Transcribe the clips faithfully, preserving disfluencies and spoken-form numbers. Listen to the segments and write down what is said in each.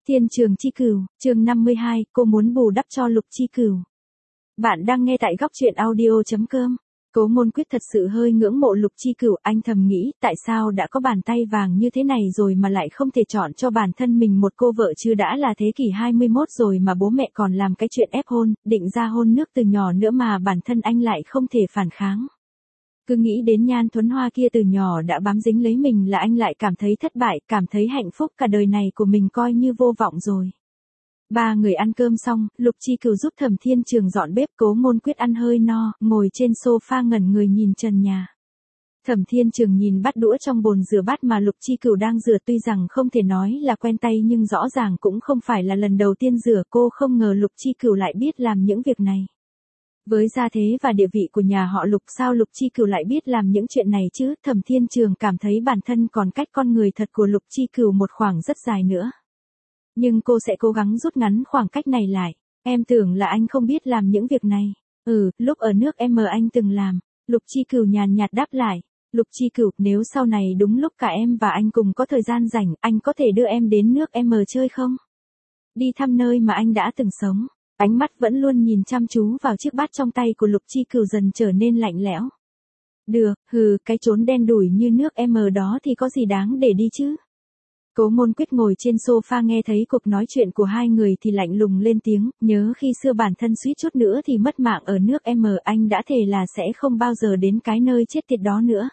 Thiên Trường Chi Cửu, chương năm mươi hai, cô muốn bù đắp cho Lục Chi Cửu. Bạn đang nghe tại góc truyện audio chấm com. Cố Môn Quyết thật sự hơi ngưỡng mộ Lục Chi Cửu, anh thầm nghĩ, tại sao đã có bàn tay vàng như thế này rồi mà lại không thể chọn cho bản thân mình một cô vợ, chứ đã là thế kỷ hai mươi mốt rồi mà bố mẹ còn làm cái chuyện ép hôn, định ra hôn nước từ nhỏ nữa mà bản thân anh lại không thể phản kháng. Cứ nghĩ đến Nhan Thuấn Hoa kia từ nhỏ đã bám dính lấy mình là anh lại cảm thấy thất bại, cảm thấy hạnh phúc cả đời này của mình coi như vô vọng rồi. Ba người ăn cơm xong, Lục Chi Cửu giúp Thẩm Thiên Trường dọn bếp, Cố Môn Quyết ăn hơi no, ngồi trên sofa ngẩn người nhìn trần nhà. Thẩm Thiên Trường nhìn bát đũa trong bồn rửa bát mà Lục Chi Cửu đang rửa, tuy rằng không thể nói là quen tay nhưng rõ ràng cũng không phải là lần đầu tiên rửa, cô không ngờ Lục Chi Cửu lại biết làm những việc này. Với gia thế và địa vị của nhà họ Lục, sao Lục Chi Cửu lại biết làm những chuyện này chứ? Thẩm Thiên Trường cảm thấy bản thân còn cách con người thật của Lục Chi Cửu một khoảng rất dài nữa. Nhưng cô sẽ cố gắng rút ngắn khoảng cách này lại. Em tưởng là anh không biết làm những việc này. Ừ, lúc ở nước em anh từng làm. Lục Chi Cửu nhàn nhạt đáp lại. Lục Chi Cửu, nếu sau này đúng lúc cả em và anh cùng có thời gian rảnh, anh có thể đưa em đến nước em chơi không? Đi thăm nơi mà anh đã từng sống. Ánh mắt vẫn luôn nhìn chăm chú vào chiếc bát trong tay của Lục Chi Cửu dần trở nên lạnh lẽo. Được, hừ, cái chốn đen đủi như nước em đó thì có gì đáng để đi chứ? Cố Môn Quyết ngồi trên sofa nghe thấy cuộc nói chuyện của hai người thì lạnh lùng lên tiếng, nhớ khi xưa bản thân suýt chút nữa thì mất mạng ở nước em, anh đã thề là sẽ không bao giờ đến cái nơi chết tiệt đó nữa.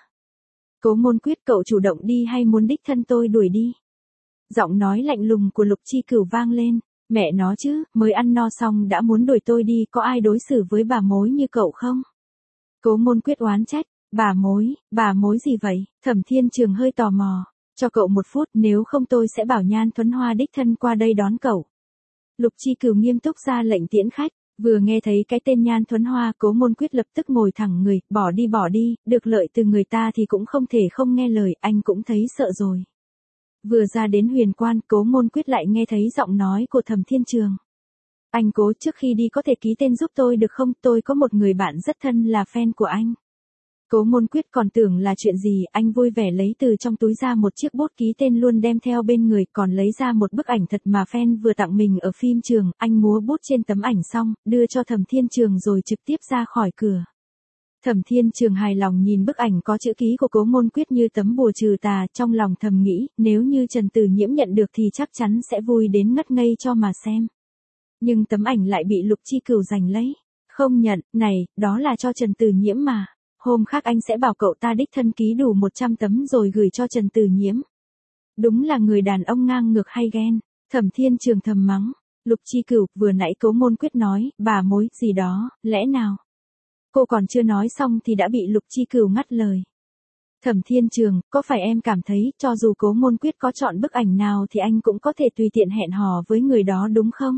Cố Môn Quyết, cậu chủ động đi hay muốn đích thân tôi đuổi đi? Giọng nói lạnh lùng của Lục Chi Cửu vang lên. Mẹ nó chứ, mới ăn no xong đã muốn đuổi tôi đi, có ai đối xử với bà mối như cậu không? Cố Môn Quyết oán trách, bà mối, bà mối gì vậy? Thẩm Thiên Trường hơi tò mò, cho cậu một phút, nếu không tôi sẽ bảo Nhan Thuấn Hoa đích thân qua đây đón cậu. Lục Chi Cửu nghiêm túc ra lệnh tiễn khách, vừa nghe thấy cái tên Nhan Thuấn Hoa, Cố Môn Quyết lập tức ngồi thẳng người, bỏ đi bỏ đi, được lợi từ người ta thì cũng không thể không nghe lời, anh cũng thấy sợ rồi. Vừa ra đến Huyền Quan, Cố Môn Quyết lại nghe thấy giọng nói của Thẩm Thiên Trường. Anh Cố, trước khi đi có thể ký tên giúp tôi được không? Tôi có một người bạn rất thân là fan của anh. Cố Môn Quyết còn tưởng là chuyện gì, anh vui vẻ lấy từ trong túi ra một chiếc bút ký tên luôn đem theo bên người, còn lấy ra một bức ảnh thật mà fan vừa tặng mình ở phim trường, anh múa bút trên tấm ảnh xong, đưa cho Thẩm Thiên Trường rồi trực tiếp ra khỏi cửa. Thẩm Thiên Trường hài lòng nhìn bức ảnh có chữ ký của Cố Môn Quyết như tấm bùa trừ tà, trong lòng thầm nghĩ, nếu như Trần Tử Nhiễm nhận được thì chắc chắn sẽ vui đến ngất ngây cho mà xem. Nhưng tấm ảnh lại bị Lục Chi Cửu giành lấy. Không nhận, này, đó là cho Trần Tử Nhiễm mà. Hôm khác anh sẽ bảo cậu ta đích thân ký đủ một trăm tấm rồi gửi cho Trần Tử Nhiễm. Đúng là người đàn ông ngang ngược hay ghen. Thẩm Thiên Trường thầm mắng. Lục Chi Cửu, vừa nãy Cố Môn Quyết nói, bà mối, gì đó, lẽ nào? Cô còn chưa nói xong thì đã bị Lục Chi Cửu ngắt lời. Thẩm Thiên Trường, có phải em cảm thấy, cho dù Cố Môn Quyết có chọn bức ảnh nào thì anh cũng có thể tùy tiện hẹn hò với người đó đúng không?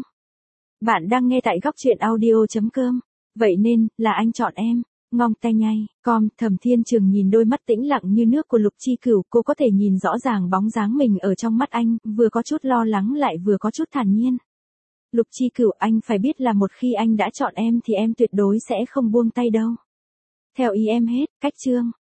Bạn đang nghe tại góc truyện audio chấm com. Vậy nên, là anh chọn em. Ngong tay nhây, com, Thẩm Thiên Trường nhìn đôi mắt tĩnh lặng như nước của Lục Chi Cửu, cô có thể nhìn rõ ràng bóng dáng mình ở trong mắt anh, vừa có chút lo lắng lại vừa có chút thản nhiên. Lục Chi Cửu, anh phải biết là một khi anh đã chọn em thì em tuyệt đối sẽ không buông tay đâu. Theo ý em hết, cách chương.